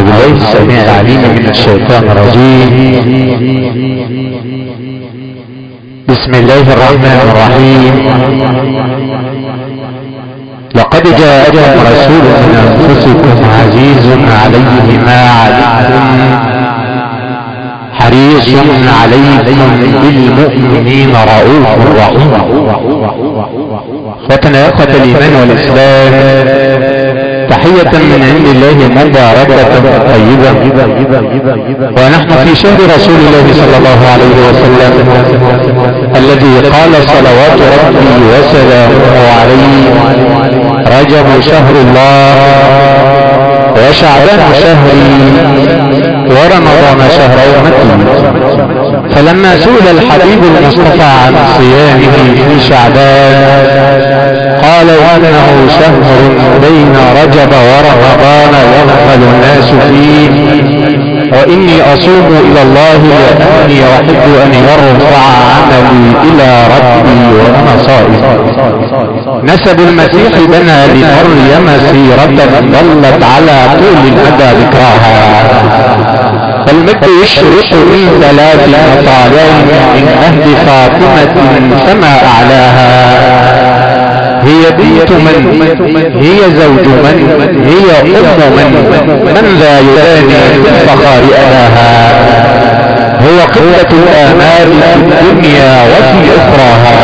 بالله السميع العليم من الشيطان الرجيم. بسم الله الرحمن الرحيم. لقد جاءكم رسول من انفسكم عزيز عليه ما عنتم حريص عليكم بالمؤمنين رؤوف رحيم. فتنا اخوة الايمان والاسلام، تحية من عند الله مباركة طيبة، ونحن في شهر رسول الله صلى الله عليه وسلم الذي قال صلوات ربي وسلامه عليه: رجب شهر الله، وشعبان شهري، ورمضان شهر أمتي. فلما سئل الحبيب المصطفى عن صيامه في شعبان قال: إنه شهر بين رجب ورمضان يغفل الناس فيه، وإني أصوم إلى الله لأني أحب أن يرفع عملي إلى ربي وأنا صائم. نسب المسيح بنى لمريم سيرة ضلت على طول المدى ذكراها، فالمجد يشرق من 3 مطالع من أهل فاطمة فما أعلاها. هي بنت من؟ هي زوج من؟ هي أم من ذا يداني بالفخار ألاها. هو قبلة الآمال في الدنيا وفي أخراها.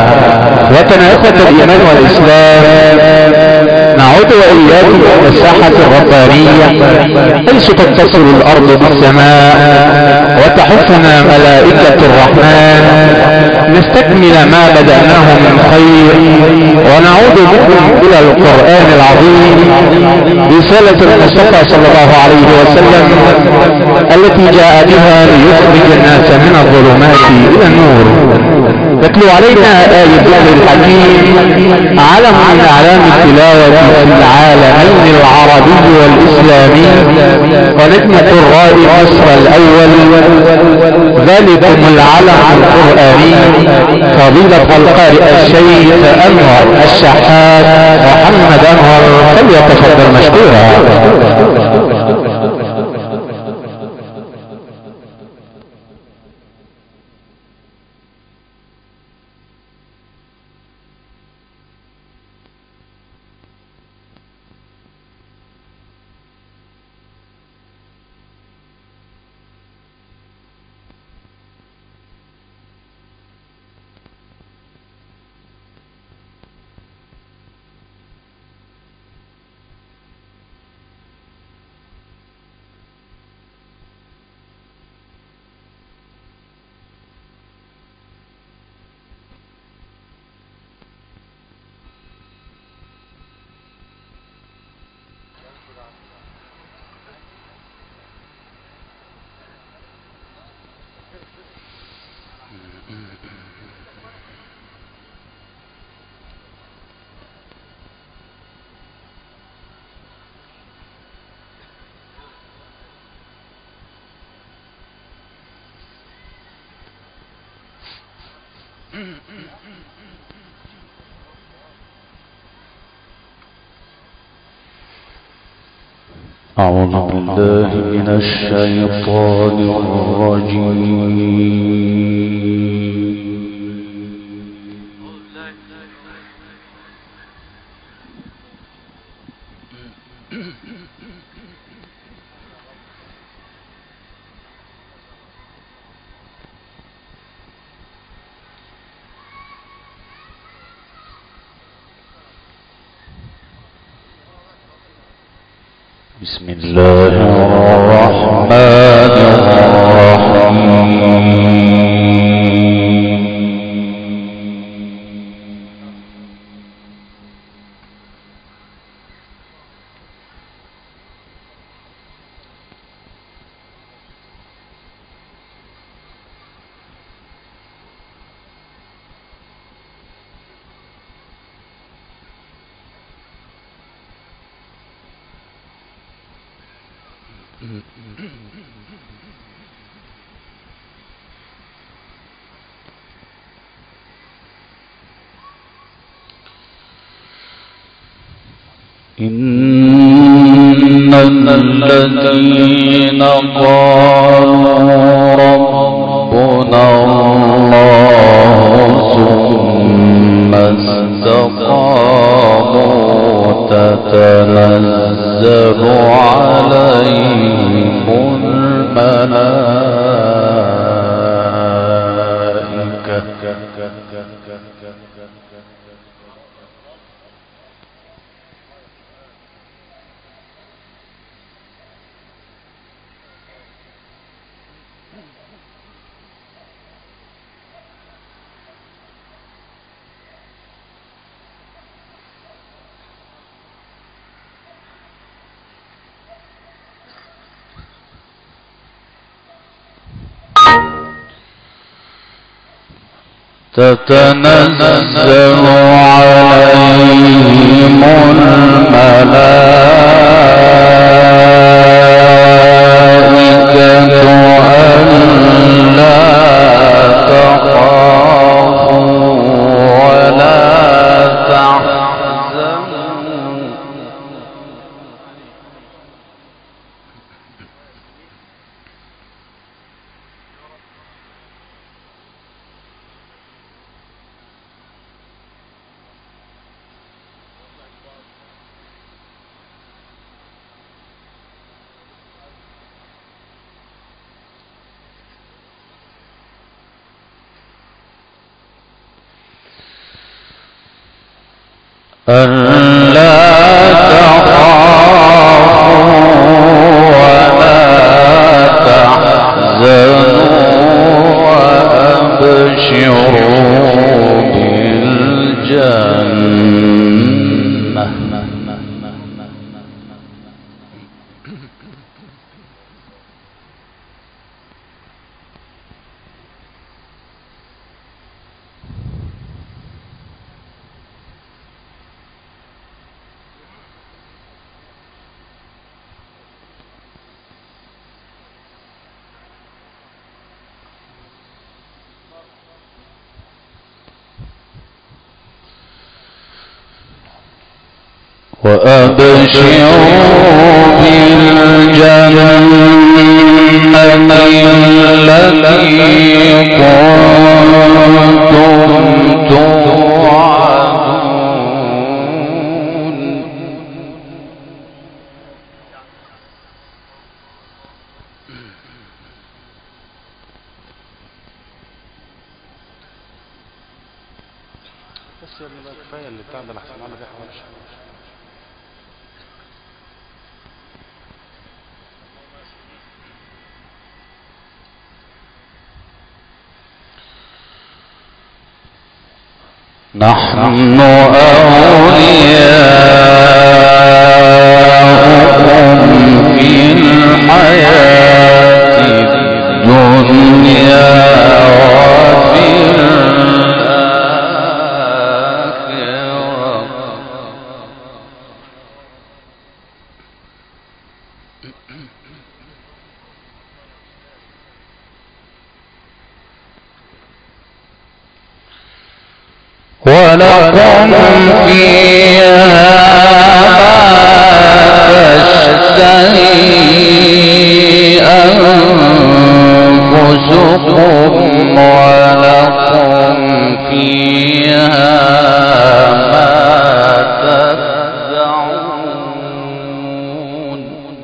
وتناقض الإيمان والإسلام، نعود وإياكم إلى الساحة الربانية حيث تتصل الأرض بالسماء وتحفنا ملائكة الرحمن نستكمل ما بدأناه من خير، ونعود بكم إلى القرآن العظيم، رسالة المصطفى صلى الله عليه وسلم التي جاء بها ليخرج الناس من الظلمات إلى النور. يتلو علينا آية الذكر الحكيم، علم من أعلام التلاوة في العالمين العربي والإسلامي، ونجم قراء مصر الأول، ذلكم العلم القرآني فضيلة القارئ الشيخ أنور الشحات محمد أنور، فليتفضل مشكورا. أعوذ بالله من الشيطان الرجيم. بسم الله الرحمن الرحيم. إن الذين قالوا ربنا الله ثم استقاموا تتنزل عليهم الملائكة تتنزل عليهم الملائكة ألا تخافوا ولا تحزنوا ألا تخافوا ولا تحزنوا وأبشروا بالجنة وأبشروا بالجنة التي كنتم توعدون بس يا ابني بقى كفايه اللي بتاع ده احسن على بيها ولا شيء. نحن أولياؤكم في الحياة الدنيا وفي الآخرة ولكم فيها ما تشتهي أنفسكم ولكم فيها ما تدعون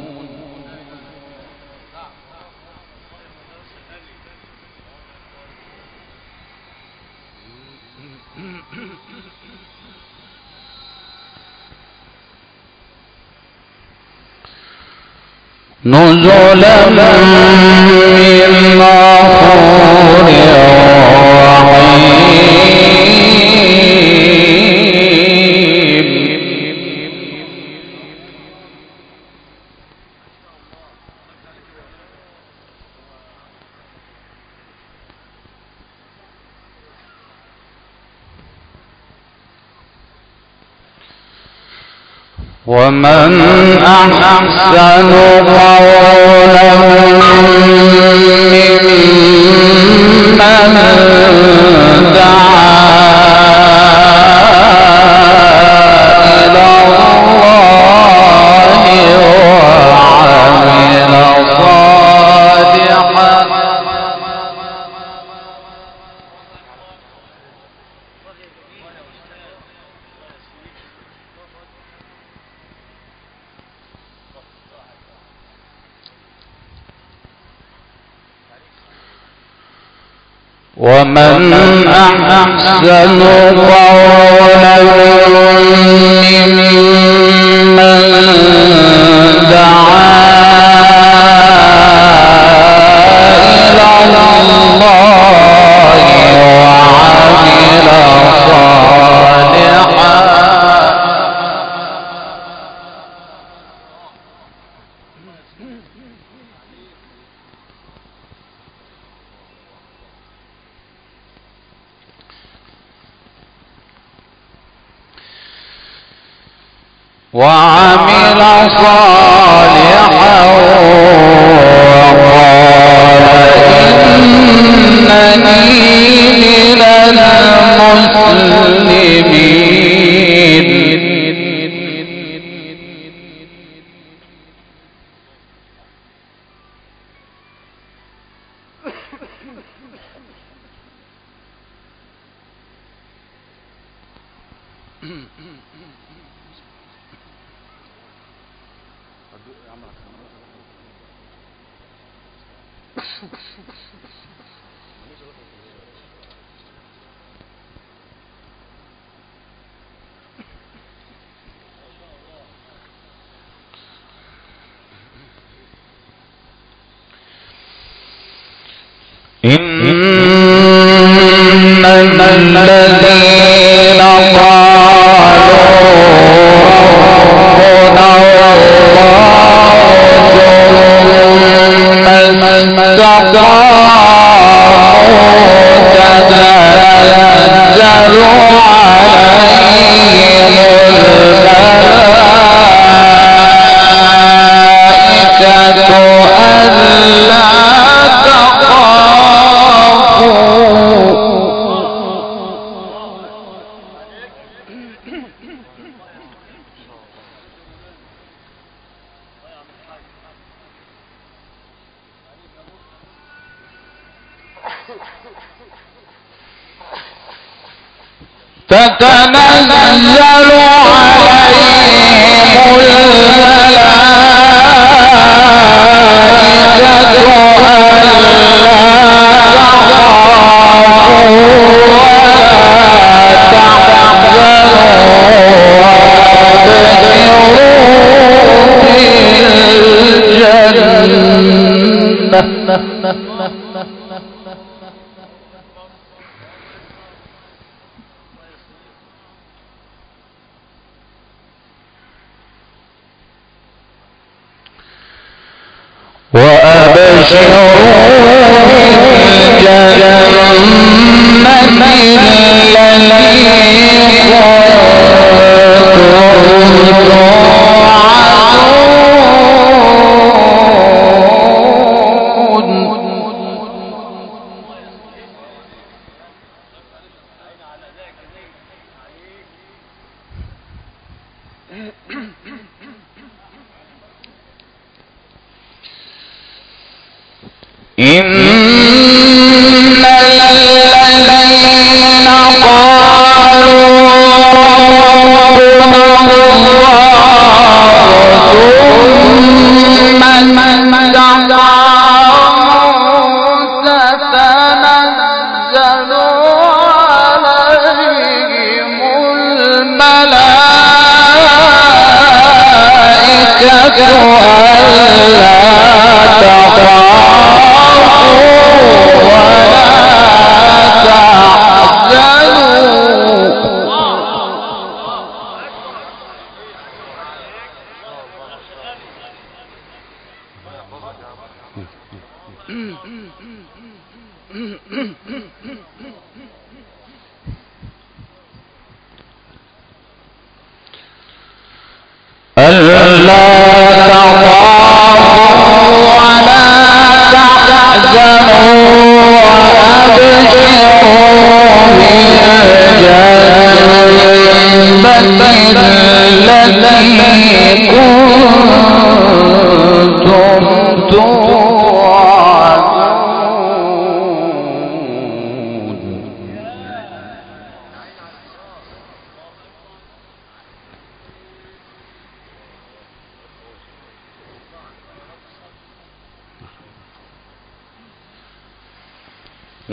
نزلا من غفور ومن أحسن قولا ممن دعا إلى الله ومن أحسن قولا ممن دعا إلى الله وعمل صالحا وقال إنني من المسلمين. إن الذين قالوا ربنا الله ثم استقاموا تتنزل عليهم الملائكة ألا تتنزل عليهم الملائكة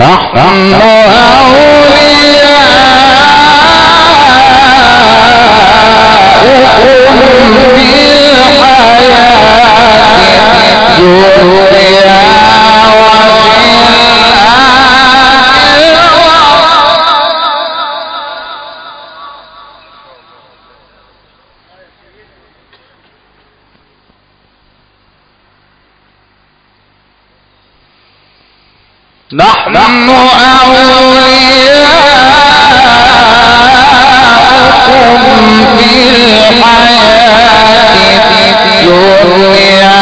نحن أولياؤكم في الحياة الدنيا نحن أولياؤكم في الحياة الدنيا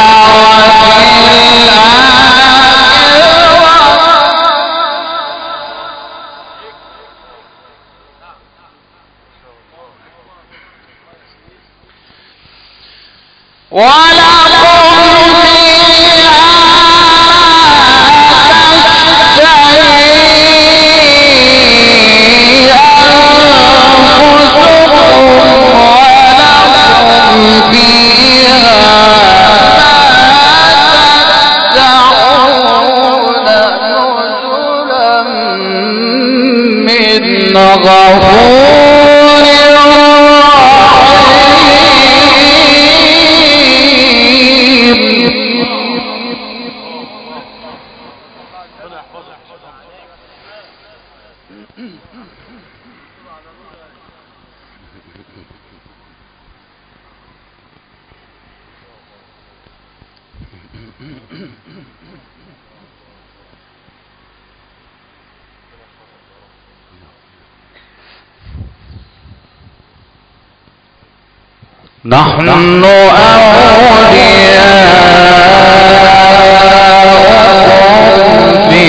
نحن أولياؤكم في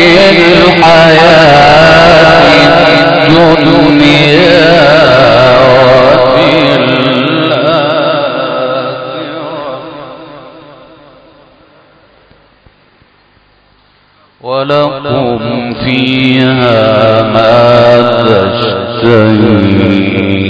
الحياة الدنيا وفي الآخرة ولكم فيها ما تشتهي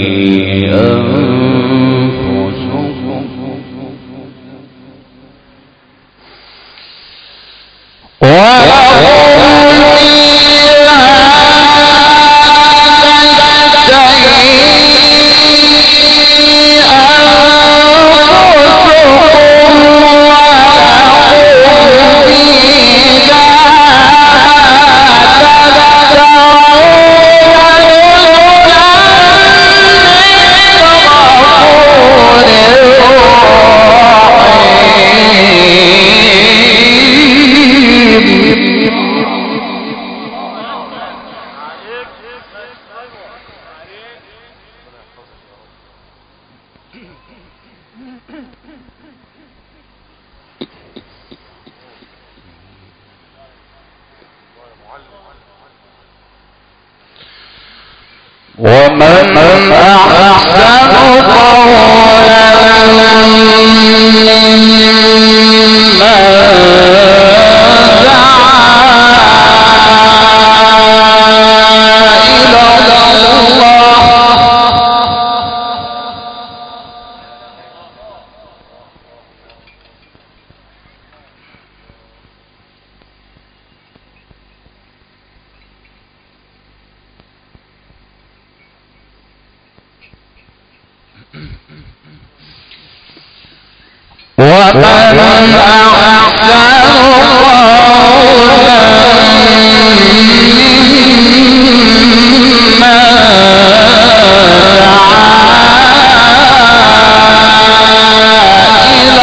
ومن أحسن قولا ممن دعا إلى الله ومن أحسن قولا ممن دعا إلى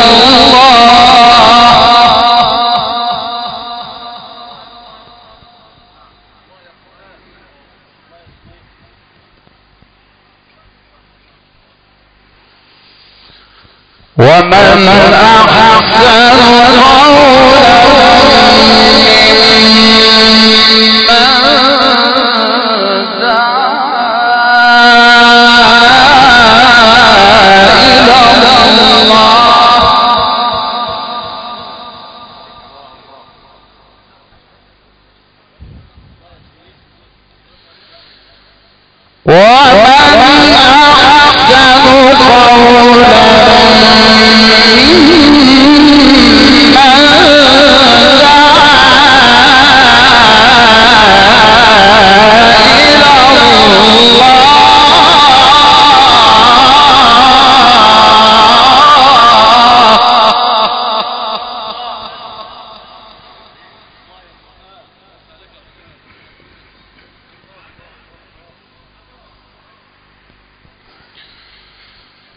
ومن أحسن قولا ممن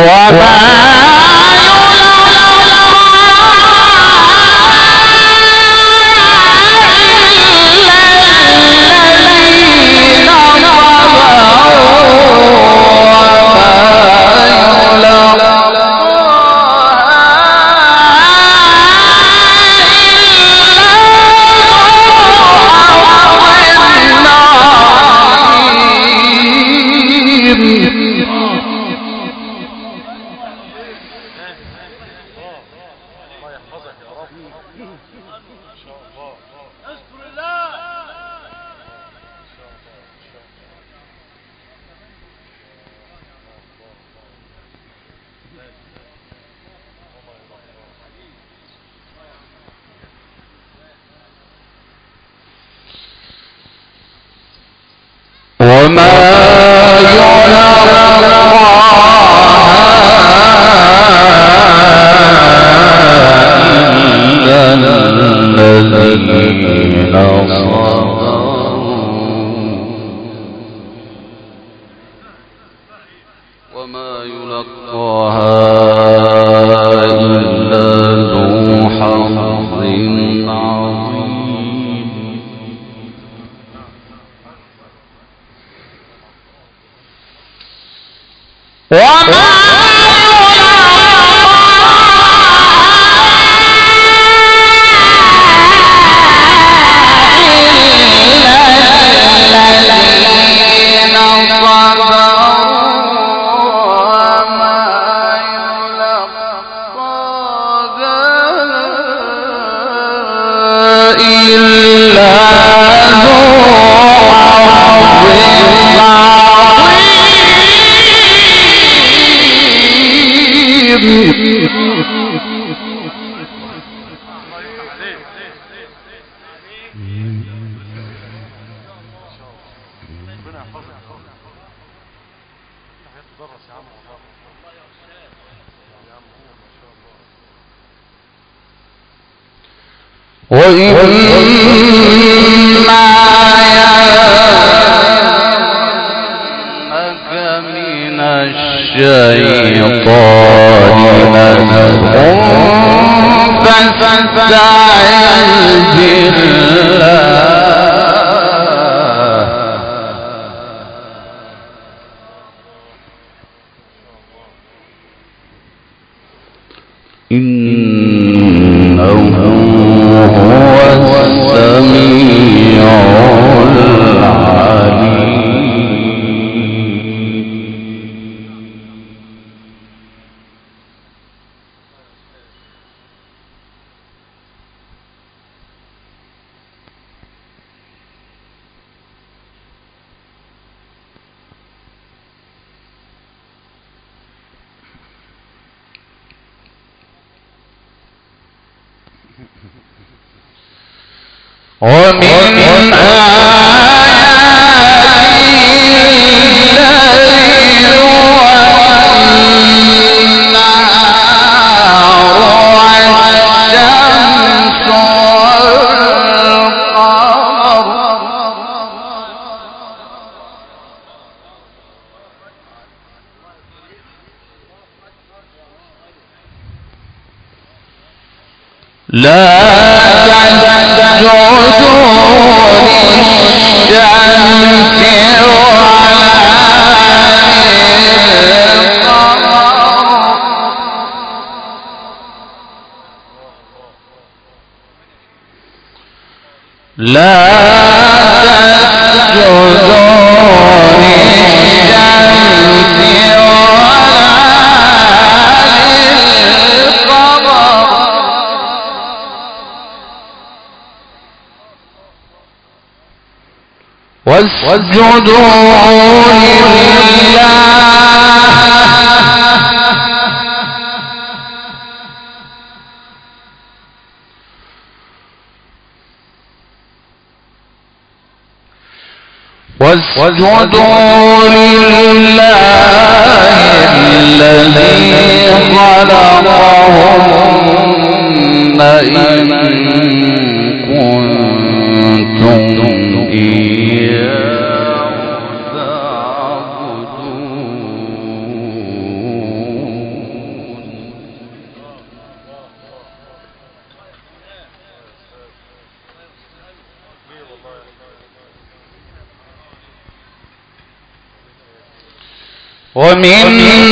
واسجدوا لله الذي خلقهن إن كنتم إياه تعبدون ومن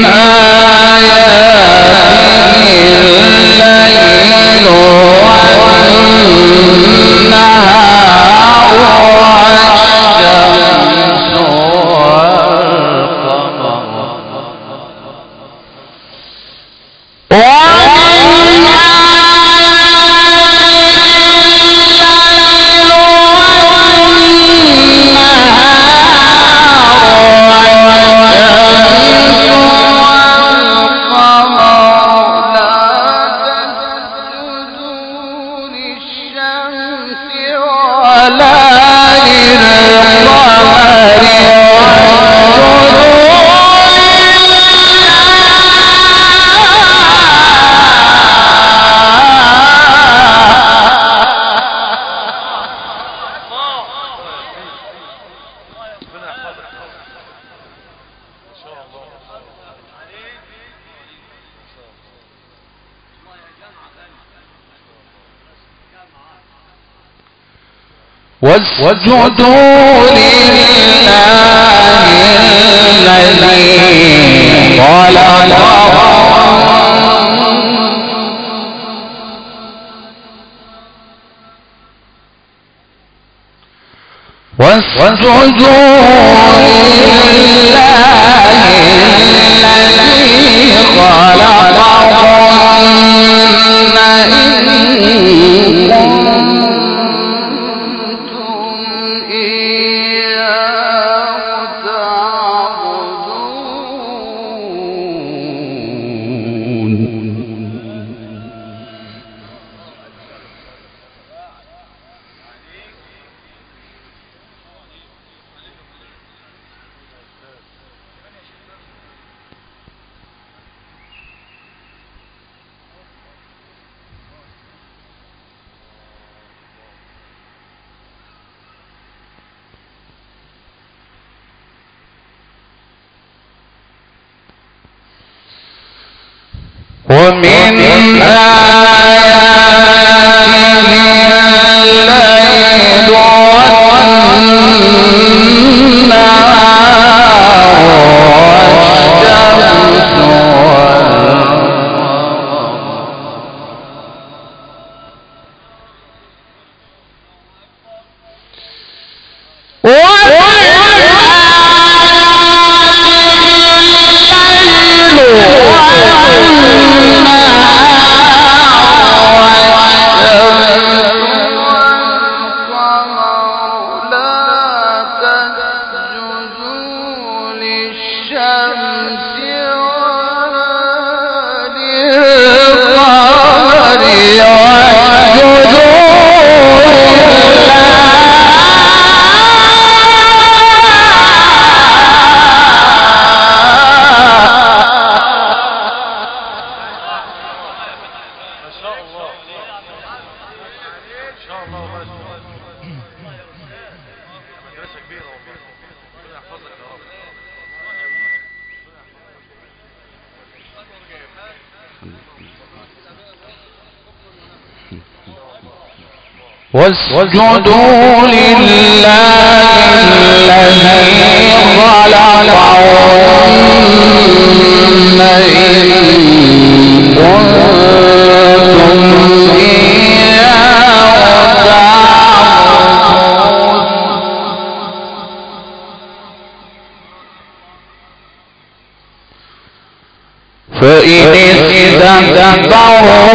آياته الليل والنهار والشمس واسجدوا لله الذي خلقهم واسجدوا لله الذي خلقهن ومن آياته الليل واسجدوا لله الذي خلقهن إن كنتم إياه تعبدون فإن استكبروا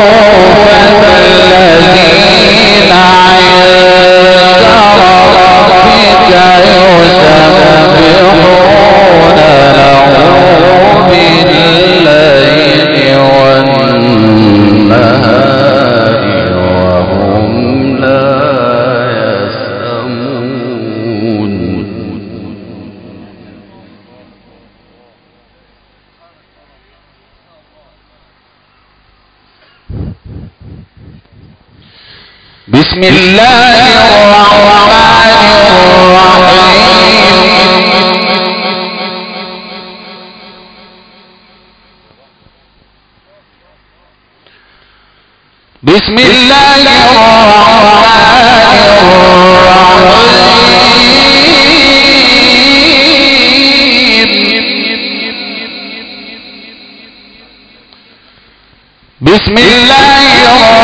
فالذين عند ربك يسبحون له بالليل والنهار وهم لا يسأمون بسم الله الرحمن الرحيم بسم الله الرحمن الرحيم بسم الله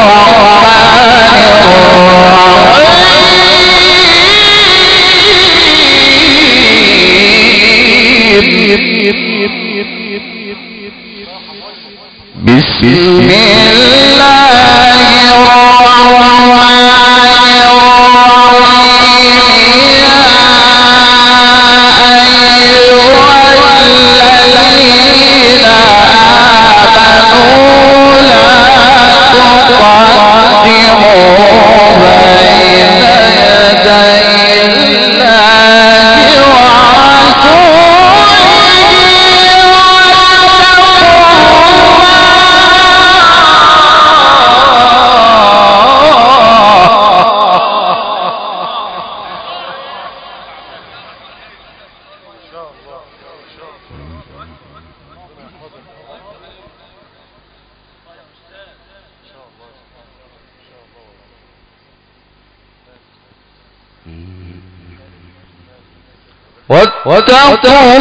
واتقوا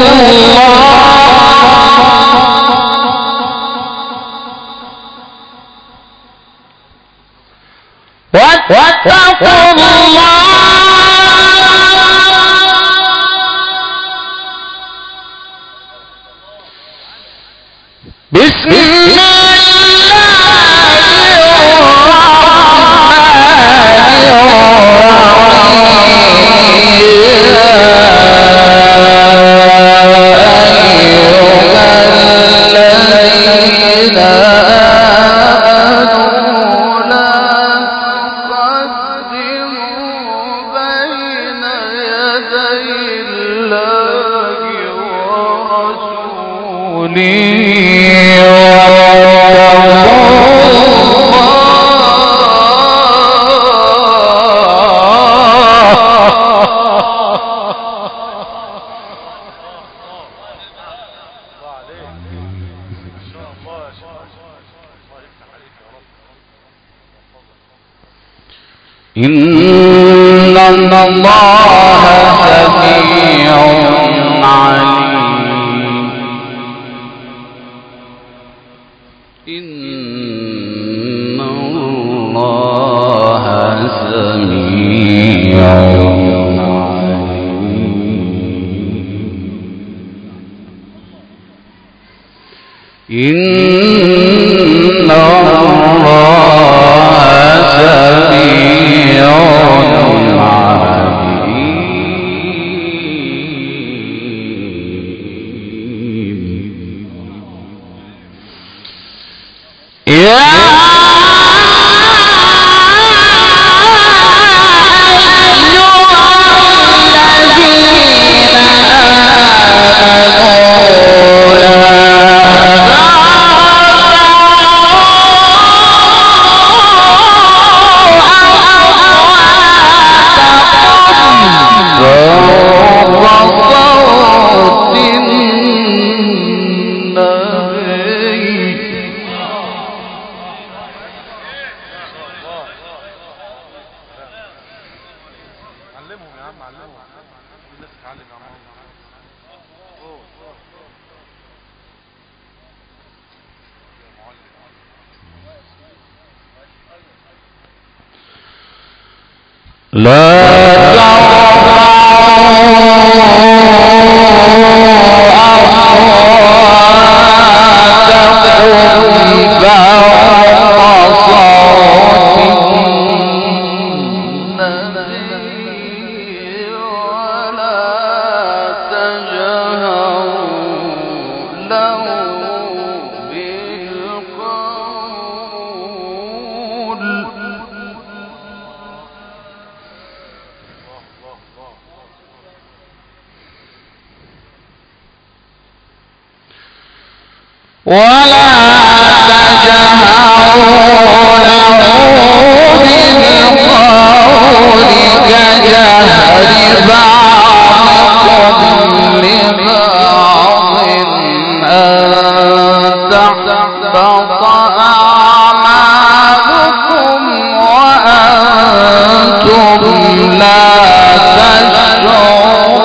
بسم إن الله سميع عليم إن الله سميع عليم إن ولا تجهروا له بالقول كجهر بعضكم لبعض أن تحبط أعمالكم وأنتم لا تشعرون.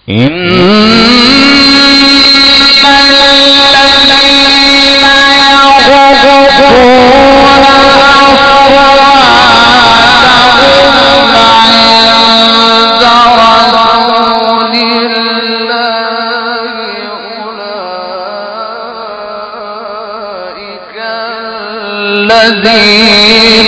الذين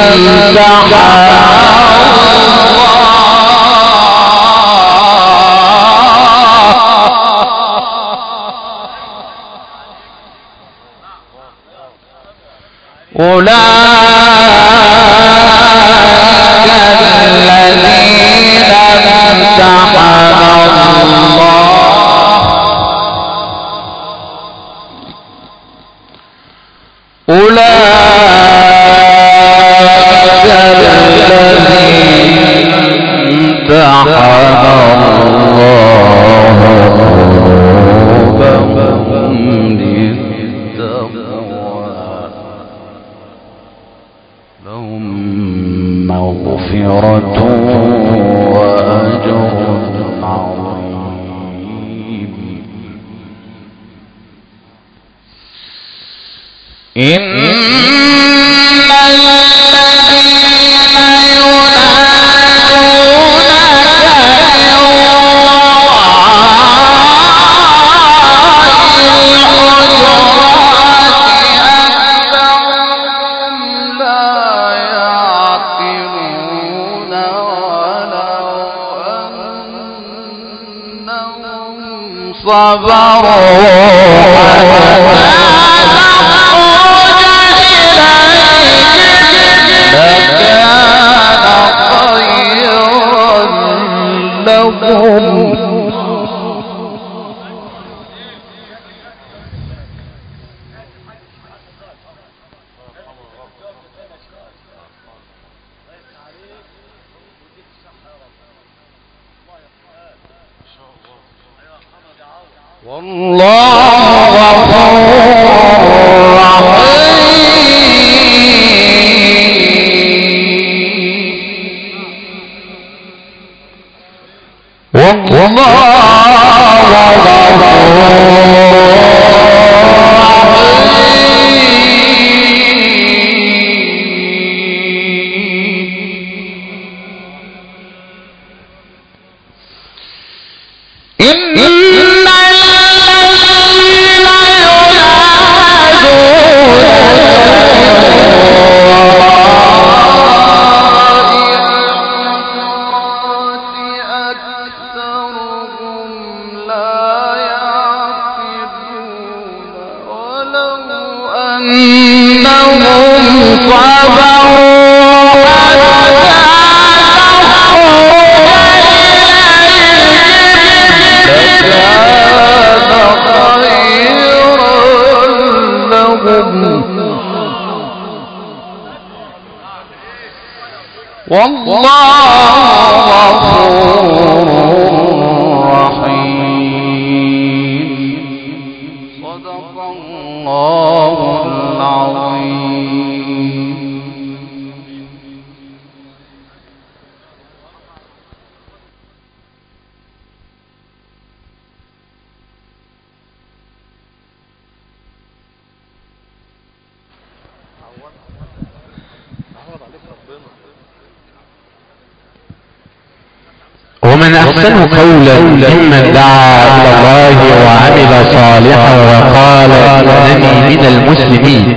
ومن أحسن قولا ممن دعا إلى الله وعمل صالحا وقال إنني من المسلمين.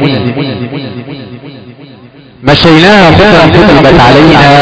مشيناها خطا كتبت علينا،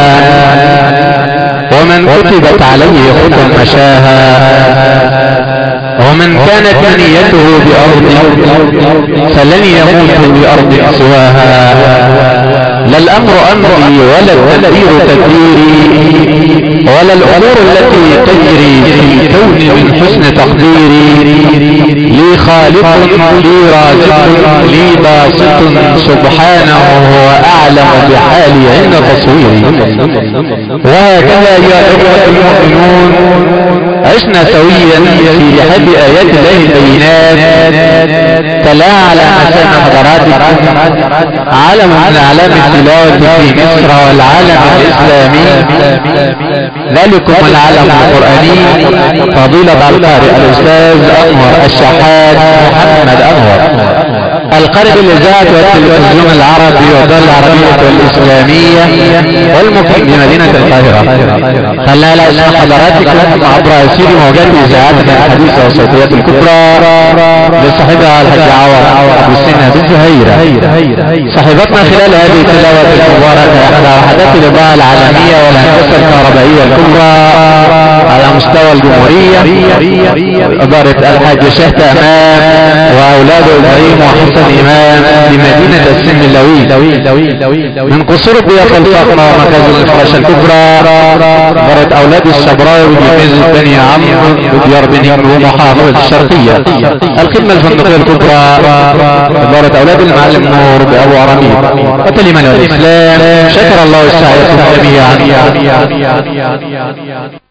ومن كتبت عليه خطا مشاها، ومن كانت منيته بأرض فلن يموت بأرض سواها. لا الأمر أمري ولا التدبير تدبيري، ولا الأمور التي تجري في كوني من حسن تقديري. لي خالق لي رازق لي باسط سبحانه هو أعلم بحالي عند تصويري. وهكذا يا إخوة المؤمنون عشنا سويا في لحد آيات الله البينات تلاها على مسامع حضراتكم عالم من أعلام التلاوة في مصر والعالم الإسلامي، ذلكم العالم القرآني. فضيلة القارئ الأستاذ أنور الشحات محمد أنور، القارئ بالإذاعة والتلفزيون العربي والدولة العربية والإسلامية والمقيم بمدينة القاهرة. خلنا لا اسم حضراتكم عبر أسير موجات إذاعتنا الحديثة والصوتيات الكبرى لصاحبها الحاج عوض أبو السنة بالزهيرة. صاحبتنا خلال هذه التلاوة المباركة إحدى وحدات الإضاءة العالمية والهندسة الكهربائية الكبرى على مستوى الجمهورية، إدارة الحاج شهد أمام وأولاده إبراهيم وحسن إمام بمدينة السنبلاوي من قصور الضيافة الفخمة ومركز الفراشة الكبرى، إدارة أولاد الشبراوي بميز الثاني عمرو بديار بنين ومحافظة الشرقية. الخدمة الفندقية الكبرى إدارة أولاد المعلم نور بأبو عرميد. وتلمن الإسلام شكر الله السعي جميعا.